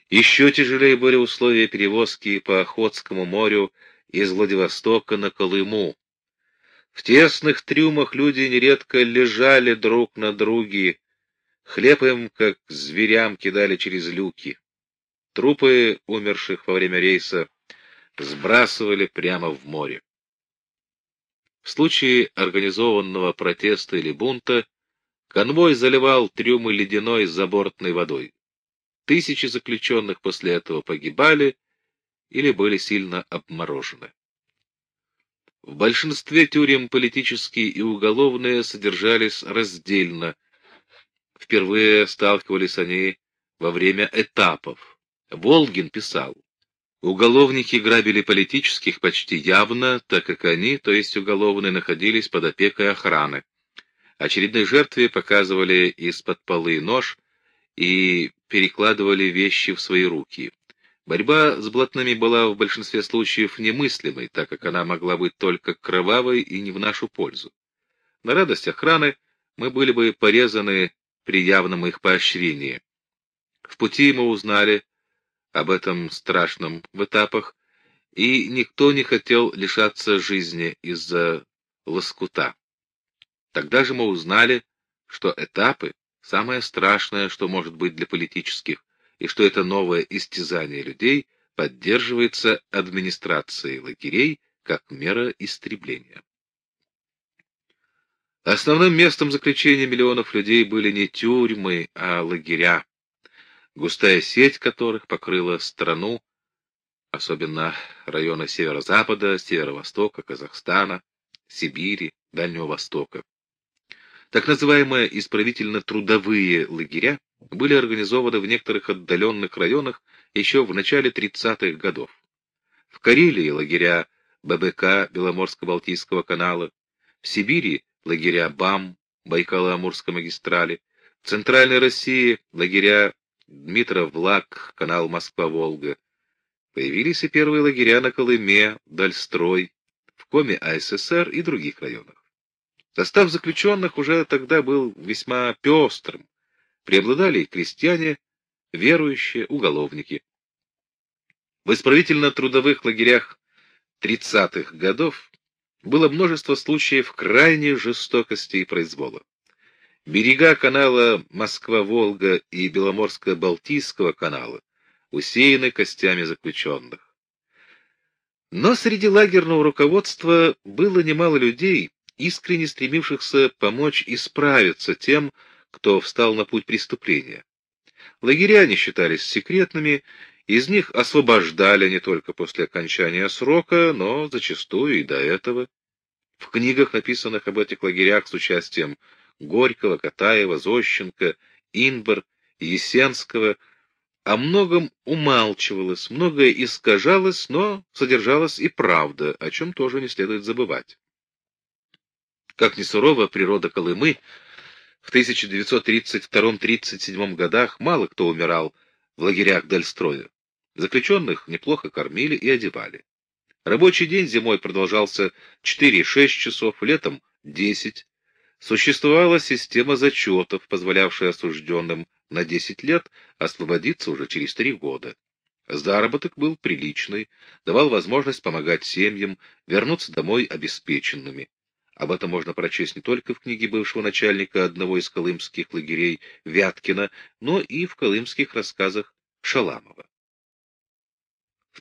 Еще тяжелее были условия перевозки по Охотскому морю из Владивостока на Колыму. В тесных трюмах люди нередко лежали друг на друге, хлеб им, как зверям, кидали через люки. Трупы умерших во время рейса сбрасывали прямо в море. В случае организованного протеста или бунта конвой заливал трюмы ледяной забортной водой. Тысячи заключенных после этого погибали или были сильно обморожены. В большинстве тюрем политические и уголовные содержались раздельно. Впервые сталкивались они во время этапов. Волгин писал: уголовники грабили политических почти явно, так как они, то есть уголовные, находились под опекой охраны. Очередной жертве показывали из-под полы нож и перекладывали вещи в свои руки. Борьба с блатными была в большинстве случаев немыслимой, так как она могла быть только кровавой и не в нашу пользу. На радость охраны мы были бы порезаны при явном их поощрении. В пути мы узнали об этом страшном в этапах, и никто не хотел лишаться жизни из-за лоскута. Тогда же мы узнали, что этапы — самое страшное, что может быть для политических, и что это новое истязание людей поддерживается администрацией лагерей как мера истребления. Основным местом заключения миллионов людей были не тюрьмы, а лагеря, густая сеть которых покрыла страну, особенно районы северо-запада, северо-востока, Казахстана, Сибири, Дальнего Востока. Так называемые исправительно-трудовые лагеря были организованы в некоторых отдаленных районах еще в начале 30-х годов. В Карелии лагеря ББК Беломорско-Балтийского канала, в Сибири лагеря БАМ Байкало-Амурской магистрали, в Центральной России лагеря Дмитров-Влак, канал Москва-Волга. Появились и первые лагеря на Колыме, Дальстрой, в Коми АССР и других районах. Состав заключенных уже тогда был весьма пестрым. Преобладали и крестьяне, верующие, уголовники. В исправительно-трудовых лагерях 30-х годов было множество случаев крайней жестокости и произвола. Берега канала Москва-Волга и Беломорско-Балтийского канала усеяны костями заключенных. Но среди лагерного руководства было немало людей, искренне стремившихся помочь исправиться тем, кто встал на путь преступления. Лагеря не считались секретными, из них освобождали не только после окончания срока, но зачастую и до этого. В книгах, написанных об этих лагерях с участием Горького, Катаева, Зощенко, Инбар, Есенского, о многом умалчивалось, многое искажалось, но содержалась и правда, о чем тоже не следует забывать. Как ни сурова природа Колымы, в 1932-37 годах мало кто умирал в лагерях Дальстроя. Заключенных неплохо кормили и одевали. Рабочий день зимой продолжался 4-6 часов, летом 10. Существовала система зачетов, позволявшая осужденным на 10 лет освободиться уже через 3 года. Заработок был приличный, давал возможность помогать семьям, вернуться домой обеспеченными. Об этом можно прочесть не только в книге бывшего начальника одного из колымских лагерей Вяткина, но и в колымских рассказах Шаламова. В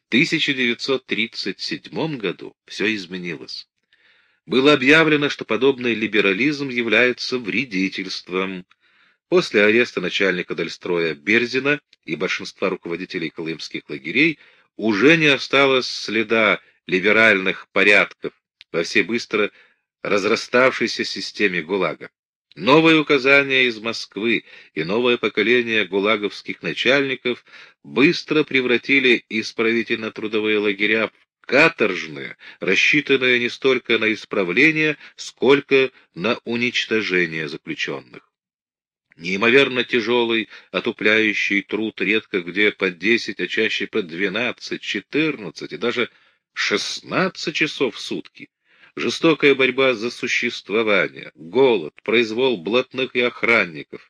1937 году все изменилось. Было объявлено, что подобный либерализм является вредительством. После ареста начальника Дальстроя Берзина и большинства руководителей колымских лагерей уже не осталось следа либеральных порядков во всей быстро разраставшейся системе ГУЛАГа. Новые указания из Москвы и новое поколение гулаговских начальников быстро превратили исправительно-трудовые лагеря в каторжные, рассчитанные не столько на исправление, сколько на уничтожение заключенных. Неимоверно тяжелый, отупляющий труд редко где по 10, а чаще по 12, 14 и даже 16 часов в сутки. Жестокая борьба за существование, голод, произвол блатных и охранников,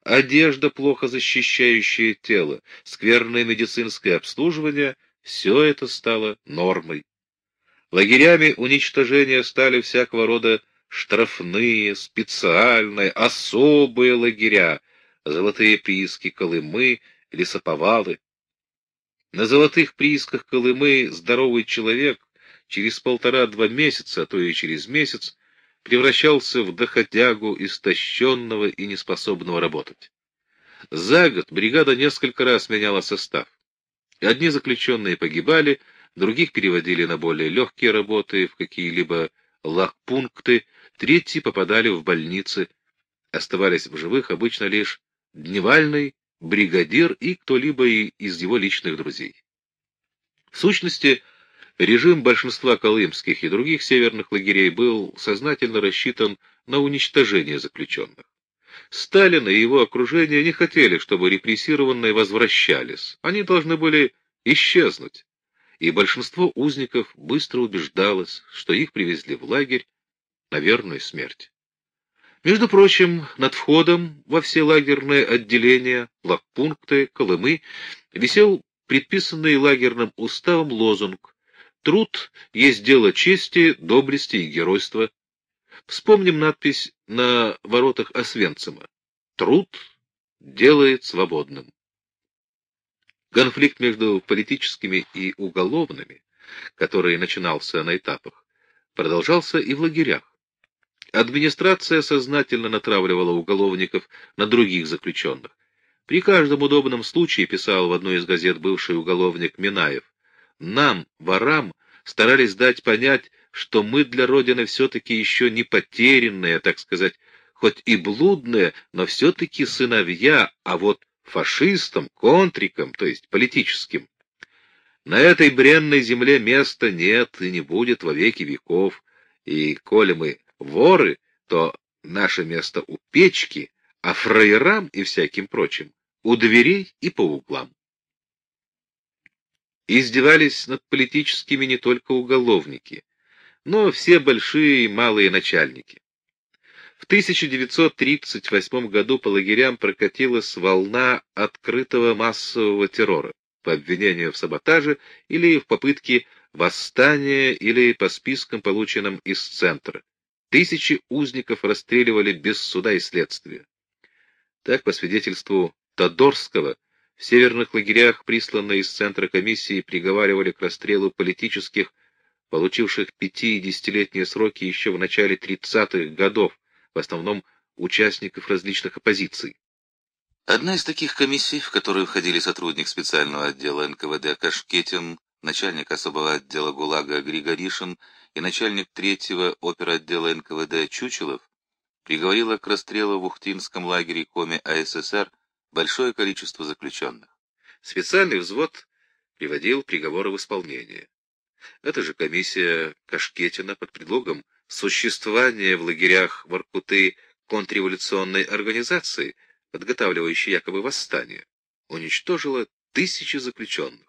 одежда, плохо защищающая тело, скверное медицинское обслуживание — все это стало нормой. Лагерями уничтожения стали всякого рода штрафные, специальные, особые лагеря, золотые прииски Колымы, лесоповалы. На золотых приисках Колымы здоровый человек через 1,5-2 месяца, а то и через месяц, превращался в доходягу, истощенного и неспособного работать. За год бригада несколько раз меняла состав. Одни заключенные погибали, других переводили на более легкие работы, в какие-либо лагпункты, третьи попадали в больницы. Оставались в живых обычно лишь дневальный, бригадир и кто-либо из его личных друзей. В сущности, режим большинства колымских и других северных лагерей был сознательно рассчитан на уничтожение заключенных. Сталин и его окружение не хотели, чтобы репрессированные возвращались. Они должны были исчезнуть. И большинство узников быстро убеждалось, что их привезли в лагерь на верную смерть. Между прочим, над входом во все лагерные отделения, лагпункты, Колымы висел предписанный лагерным уставом лозунг «Труд есть дело чести, доблести и геройства». Вспомним надпись на воротах Освенцима «Труд делает свободным». Конфликт между политическими и уголовными, который начинался на этапах, продолжался и в лагерях. Администрация сознательно натравливала уголовников на других заключенных. При каждом удобном случае, писал в одной из газет бывший уголовник Минаев, нам, ворам, старались дать понять, что мы для Родины все-таки еще не потерянные, так сказать, хоть и блудные, но все-таки сыновья, а вот фашистам, контрикам, то есть политическим, на этой бренной земле места нет и не будет во веки веков, и коли мы воры, то наше место у печки, а фраерам и всяким прочим у дверей и по углам. Издевались над политическими не только уголовники, но все большие и малые начальники. В 1938 году по лагерям прокатилась волна открытого массового террора по обвинению в саботаже или в попытке восстания или по спискам, полученным из центра. Тысячи узников расстреливали без суда и следствия. Так, по свидетельству Тодорского, в северных лагерях, присланные из центра комиссии, приговаривали к расстрелу политических, получивших 5- и 10-летние сроки еще в начале 30-х годов, в основном участников различных оппозиций. Одна из таких комиссий, в которую входили сотрудник специального отдела НКВД Кашкетин, начальник особого отдела ГУЛАГа Григоришин и начальник 3-го оперотдела НКВД Чучелов, приговорила к расстрелу в Ухтинском лагере Коми АССР большое количество заключенных. Специальный взвод приводил приговоры в исполнение. Эта же комиссия Кашкетина под предлогом существования в лагерях Воркуты контрреволюционной организации, подготавливающей якобы восстание, уничтожила тысячи заключенных.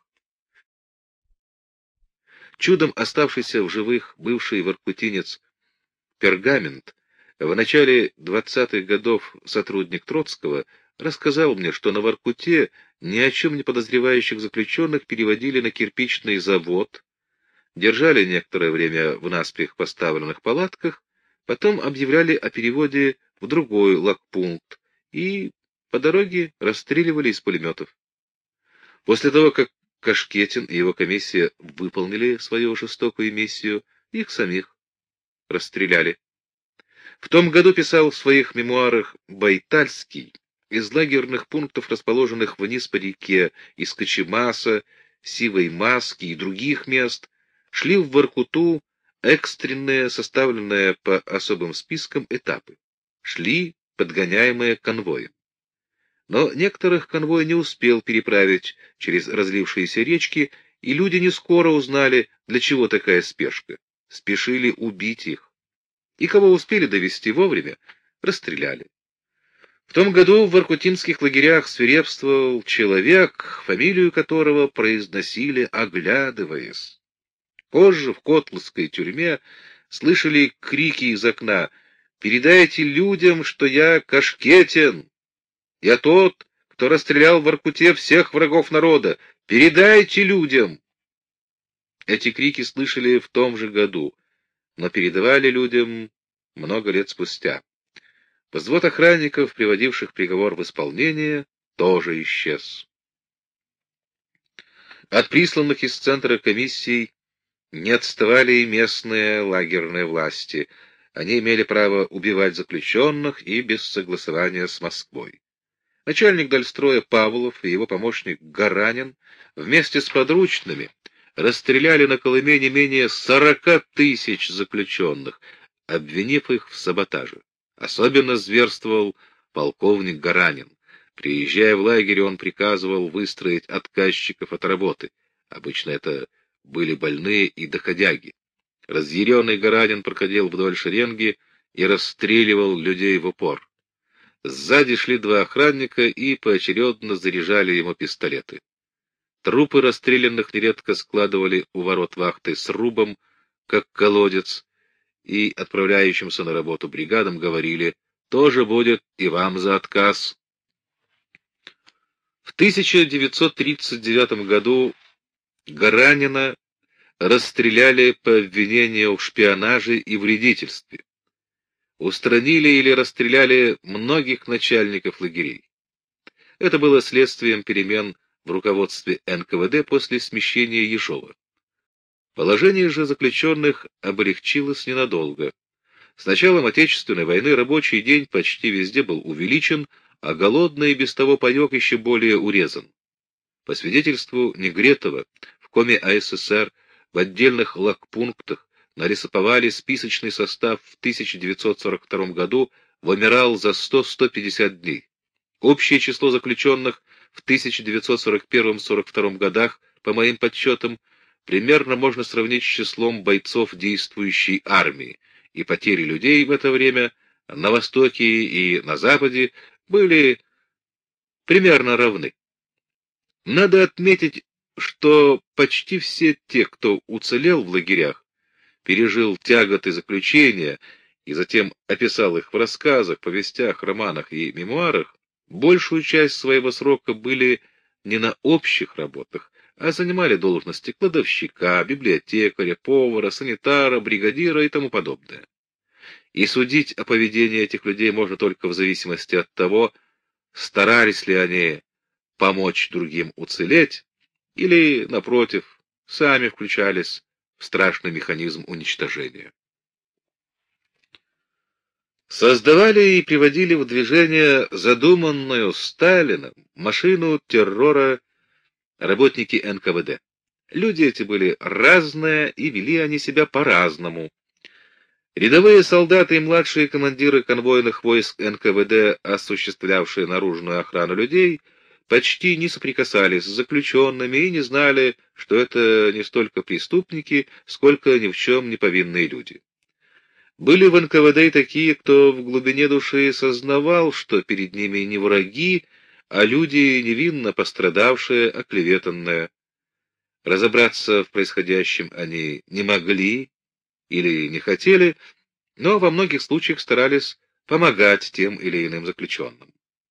Чудом оставшийся в живых бывший воркутинец Пергамент в начале 20-х годов сотрудник Троцкого рассказал мне, что на Воркуте ни о чем не подозревающих заключенных переводили на кирпичный завод, держали некоторое время в наспех поставленных палатках, потом объявляли о переводе в другой лагпункт и по дороге расстреливали из пулеметов. После того, как Кашкетин и его комиссия выполнили свою жестокую миссию, их самих расстреляли. В том году, писал в своих мемуарах Байтальский, из лагерных пунктов, расположенных вниз по реке, из Кочемаса, Сивой Маски и других мест, шли в Воркуту экстренные, составленные по особым спискам, этапы. Шли подгоняемые конвоем. Но некоторых конвой не успел переправить через разлившиеся речки, и люди не скоро узнали, для чего такая спешка. Спешили убить их. И кого успели довести вовремя, расстреляли. В том году в воркутинских лагерях свирепствовал человек, фамилию которого произносили, оглядываясь. Позже в Котловской тюрьме слышали крики из окна: «Передайте людям, что я Кашкетин!» Я тот, кто расстрелял в Воркуте всех врагов народа. Передайте людям!» Эти крики слышали в том же году, но передавали людям много лет спустя. Взвод охранников, приводивших приговор в исполнение, тоже исчез. От присланных из центра комиссий не отставали и местные лагерные власти. Они имели право убивать заключенных и без согласования с Москвой. Начальник Дальстроя Павлов и его помощник Гаранин вместе с подручными расстреляли на Колыме не менее 40 тысяч заключенных, обвинив их в саботаже. Особенно зверствовал полковник Гаранин. Приезжая в лагерь, он приказывал выстроить отказчиков от работы. Обычно это были больные и доходяги. Разъяренный Гаранин проходил вдоль шеренги и расстреливал людей в упор. Сзади шли два охранника и поочередно заряжали ему пистолеты. Трупы расстрелянных нередко складывали у ворот вахты с рубом, как колодец, и отправляющимся на работу бригадам говорили: «Тоже будет и вам за отказ». В 1939 году Гаранина расстреляли по обвинению в шпионаже и вредительстве. Устранили или расстреляли многих начальников лагерей. Это было следствием перемен в руководстве НКВД после смещения Ежова. Положение же заключенных облегчилось ненадолго. С началом Отечественной войны рабочий день почти везде был увеличен, а голодный и без того паек еще более урезан. По свидетельству Негретова, в Коме АССР в отдельных лагпунктах нарисовали списочный состав в 1942 году вымирал за 100-150 дней. Общее число заключенных в 1941-1942 годах, по моим подсчетам, примерно можно сравнить с числом бойцов действующей армии, и потери людей в это время на Востоке и на Западе были примерно равны. Надо отметить, что почти все те, кто уцелел в лагерях, пережил тяготы заключения и затем описал их в рассказах, повестях, романах и мемуарах, большую часть своего срока были не на общих работах, а занимали должности кладовщика, библиотекаря, повара, санитара, бригадира и тому подобное. И судить о поведении этих людей можно только в зависимости от того, старались ли они помочь другим уцелеть, или, напротив, сами включались в страшный механизм уничтожения. Создавали и приводили в движение задуманную Сталином машину террора работники НКВД. Люди эти были разные, и вели они себя по-разному. Рядовые солдаты и младшие командиры конвойных войск НКВД, осуществлявшие наружную охрану людей, почти не соприкасались с заключенными и не знали, что это не столько преступники, сколько ни в чем не повинные люди. Были в НКВД и такие, кто в глубине души сознавал, что перед ними не враги, а люди, невинно пострадавшие, оклеветанные. Разобраться в происходящем они не могли или не хотели, но во многих случаях старались помогать тем или иным заключенным.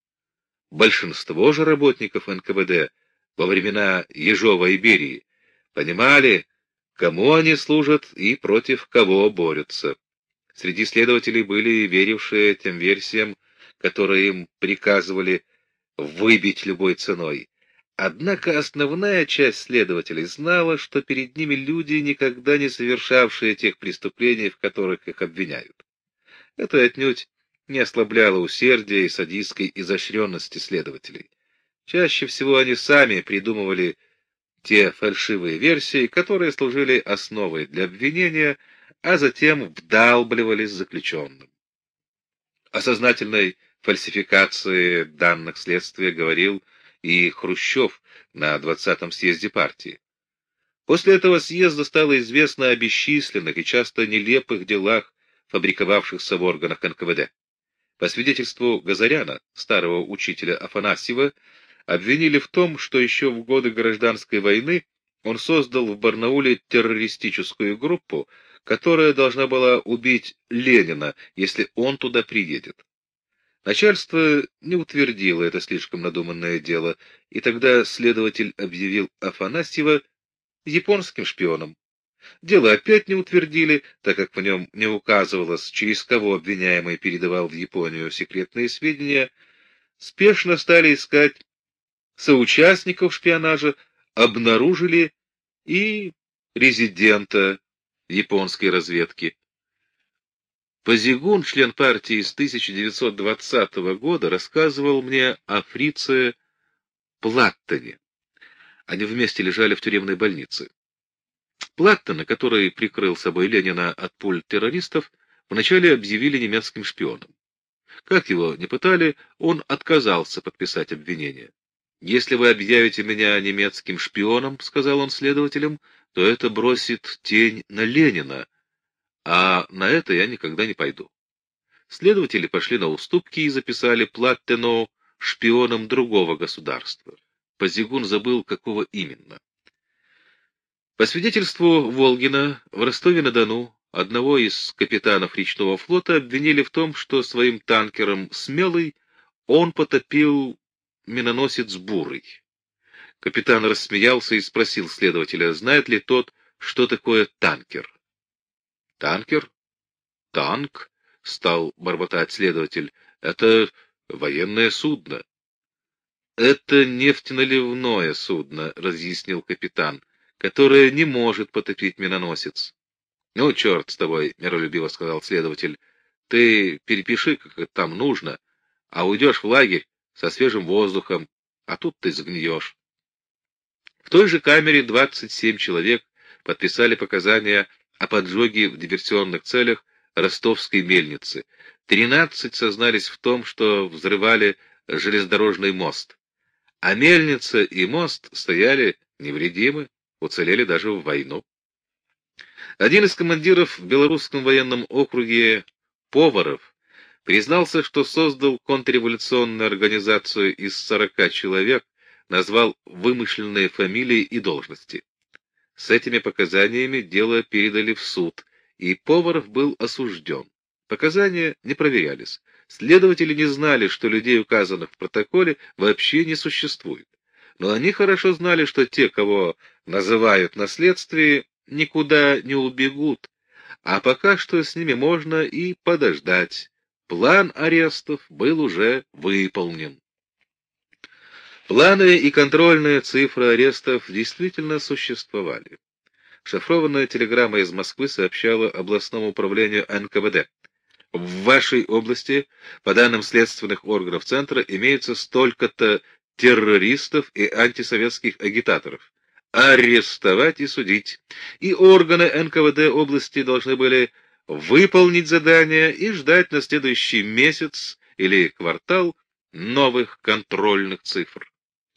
Большинство же работников НКВД во времена Ежова и Берии понимали, кому они служат и против кого борются. Среди следователей были верившие тем версиям, которые им приказывали выбить любой ценой. Однако основная часть следователей знала, что перед ними люди, никогда не совершавшие тех преступлений, в которых их обвиняют. Это отнюдь не ослабляло усердия и садистской изощренности следователей. Чаще всего они сами придумывали те фальшивые версии, которые служили основой для обвинения, а затем вдалбливались заключенным. О сознательной фальсификации данных следствия говорил и Хрущев на 20-м съезде партии. После этого съезда стало известно о бесчисленных и часто нелепых делах, фабриковавшихся в органах НКВД. По свидетельству Газаряна, старого учителя Афанасьева, обвинили в том, что еще в годы гражданской войны он создал в Барнауле террористическую группу, которая должна была убить Ленина, если он туда приедет. Начальство не утвердило это слишком надуманное дело, и тогда следователь объявил Афанасьева японским шпионом. Дело опять не утвердили, так как в нем не указывалось, через кого обвиняемый передавал в Японию секретные сведения. Спешно стали искать соучастников шпионажа, обнаружили и резидента японской разведки. Позигун, член партии с 1920 года, рассказывал мне о фрице Платтоне. Они вместе лежали в тюремной больнице. Платтона, который прикрыл собой Ленина от пуль террористов, вначале объявили немецким шпионом. Как его не пытали, он отказался подписать обвинение. «Если вы объявите меня немецким шпионом, — сказал он следователям, — то это бросит тень на Ленина, а на это я никогда не пойду». Следователи пошли на уступки и записали Платтену шпионом другого государства. Позигун забыл, какого именно. По свидетельству Волгина, в Ростове-на-Дону одного из капитанов речного флота обвинили в том, что своим танкером «Смелый» он потопил миноносец «Бурый». Капитан рассмеялся и спросил следователя, знает ли тот, что такое танкер. «Танкер? Танк?» — стал бормотать следователь. «Это военное судно». «Это нефтеналивное судно», — разъяснил капитан, «которое не может потопить миноносец». «Ну, черт с тобой», — миролюбиво сказал следователь, «ты перепиши, как это там нужно, а уйдешь в лагерь со свежим воздухом, а тут ты загниешь». В той же камере 27 человек подписали показания о поджоге в диверсионных целях ростовской мельницы. 13 сознались в том, что взрывали железнодорожный мост. А мельница и мост стояли невредимы, уцелели даже в войну. Один из командиров в Белорусском военном округе Поваров признался, что создал контрреволюционную организацию из 40 человек, назвал вымышленные фамилии и должности. С этими показаниями дело передали в суд, и Поваров был осужден. Показания не проверялись. Следователи не знали, что людей, указанных в протоколе, вообще не существует. Но они хорошо знали, что те, кого называют на следствии, никуда не убегут, а пока что с ними можно и подождать. План арестов был уже выполнен. Планы и контрольные цифры арестов действительно существовали. Шифрованная телеграмма из Москвы сообщала областному управлению НКВД. В вашей области, по данным следственных органов Центра, имеется столько-то террористов и антисоветских агитаторов. Арестовать и судить. И органы НКВД области должны были выполнить задание и ждать на следующий месяц или квартал новых контрольных цифр.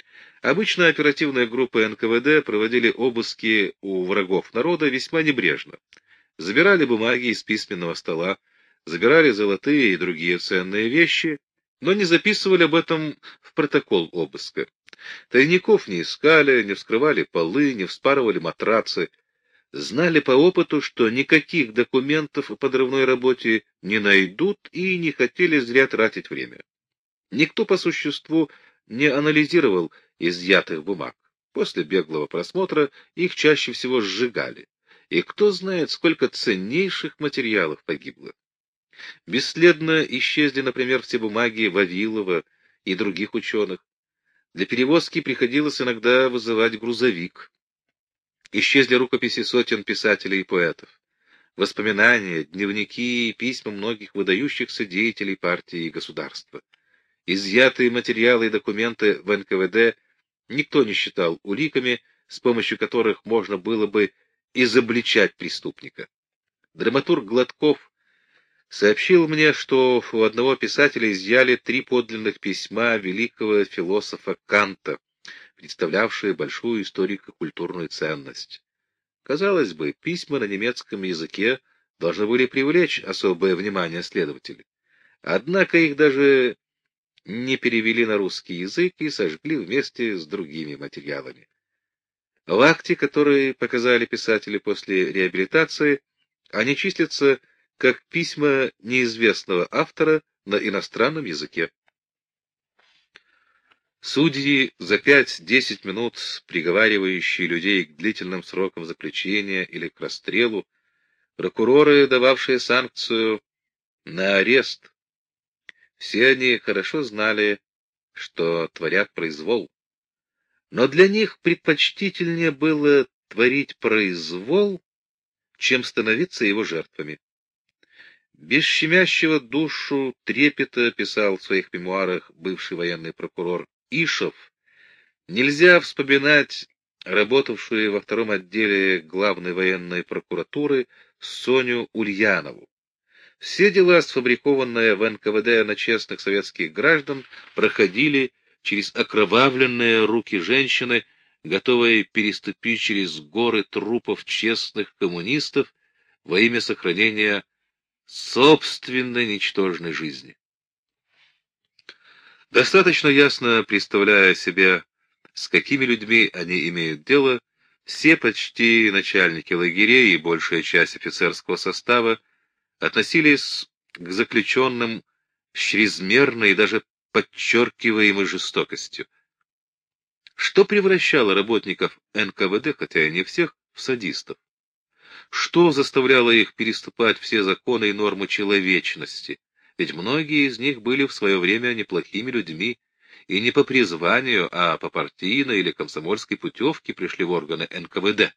Обычно оперативные группы НКВД проводили обыски у врагов народа весьма небрежно. Забирали бумаги из письменного стола, забирали золотые и другие ценные вещи, но не записывали об этом в протокол обыска. Тайников не искали, не вскрывали полы, не вспарывали матрацы. Знали по опыту, что никаких документов о подрывной работе не найдут и не хотели зря тратить время. Никто по существу не анализировал изъятых бумаг. После беглого просмотра их чаще всего сжигали. И кто знает, сколько ценнейших материалов погибло. Бесследно исчезли, например, все бумаги Вавилова и других ученых. Для перевозки приходилось иногда вызывать грузовик. Исчезли рукописи сотен писателей и поэтов, воспоминания, дневники и письма многих выдающихся деятелей партии и государства. Изъятые материалы и документы в НКВД никто не считал уликами, с помощью которых можно было бы изобличать преступника. Драматург Гладков сообщил мне, что у одного писателя изъяли 3 подлинных письма великого философа Канта, представлявшие большую историко-культурную ценность. Казалось бы, письма на немецком языке должны были привлечь особое внимание следователей. Однако их даже не перевели на русский язык и сожгли вместе с другими материалами. В акте, который показали писатели после реабилитации, они числятся как письма неизвестного автора, на иностранном языке. Судьи за 5-10 минут, приговаривающие людей к длительным срокам заключения или к расстрелу, прокуроры, дававшие санкцию на арест, все они хорошо знали, что творят произвол. Но для них предпочтительнее было творить произвол, чем становиться его жертвами. Без щемящего душу трепета, писал в своих мемуарах бывший военный прокурор Ишов, нельзя вспоминать работавшую во втором отделе главной военной прокуратуры Соню Ульянову. Все дела, сфабрикованные в НКВД на честных советских граждан, проходили через окровавленные руки женщины, готовые переступить через горы трупов честных коммунистов во имя сохранения собственной ничтожной жизни. Достаточно ясно представляя себе, с какими людьми они имеют дело, все почти начальники лагерей и большая часть офицерского состава относились к заключенным с чрезмерной и даже подчеркиваемой жестокостью, что превращало работников НКВД, хотя и не всех, в садистов. Что заставляло их переступать все законы и нормы человечности? Ведь многие из них были в свое время неплохими людьми, и не по призванию, а по партийной или комсомольской путевке пришли в органы НКВД.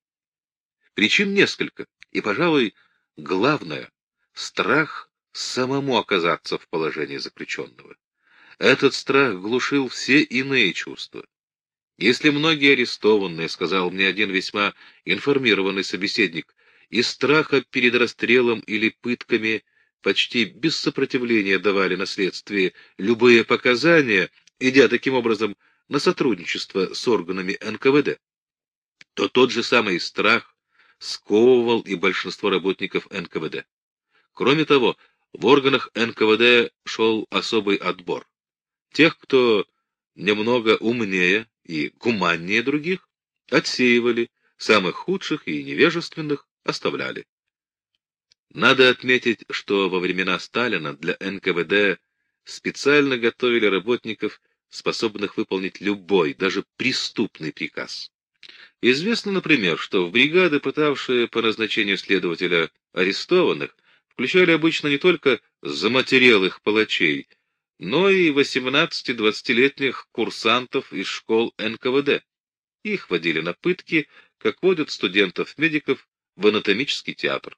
Причин несколько, и, пожалуй, главное — страх самому оказаться в положении заключенного. Этот страх глушил все иные чувства. Если многие арестованные, сказал мне один весьма информированный собеседник, из страха перед расстрелом или пытками почти без сопротивления давали на следствии любые показания, идя таким образом на сотрудничество с органами НКВД, то тот же самый страх сковывал и большинство работников НКВД. Кроме того, в органах НКВД шел особый отбор. Тех, кто немного умнее и гуманнее других, отсеивали, самых худших и невежественных оставляли. Надо отметить, что во времена Сталина для НКВД специально готовили работников, способных выполнить любой, даже преступный приказ. Известно, например, что в бригады, пытавшие по назначению следователя арестованных, включали обычно не только заматерелых палачей, но и 18-20-летних курсантов из школ НКВД. Их водили на пытки, как водят студентов-медиков в анатомический театр.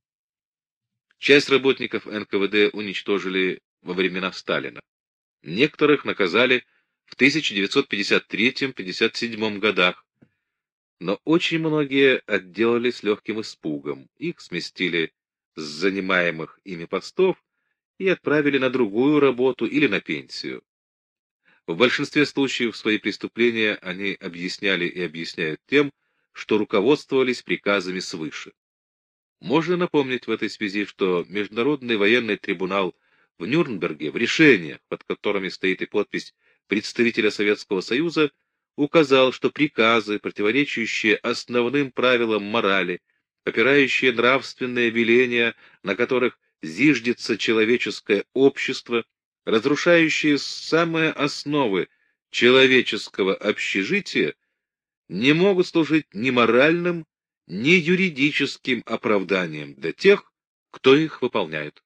Часть работников НКВД уничтожили во времена Сталина. Некоторых наказали в 1953-57 годах, но очень многие отделались легким испугом. Их сместили с занимаемых ими постов и отправили на другую работу или на пенсию. В большинстве случаев свои преступления они объясняли и объясняют тем, что руководствовались приказами свыше. Можно напомнить в этой связи, что Международный военный трибунал в Нюрнберге в решениях, под которыми стоит и подпись представителя Советского Союза, указал, что приказы, противоречащие основным правилам морали, попирающие нравственные веления, на которых зиждется человеческое общество, разрушающие самые основы человеческого общежития, не могут служить ни моральным, ни юридическим оправданием для тех, кто их выполняет.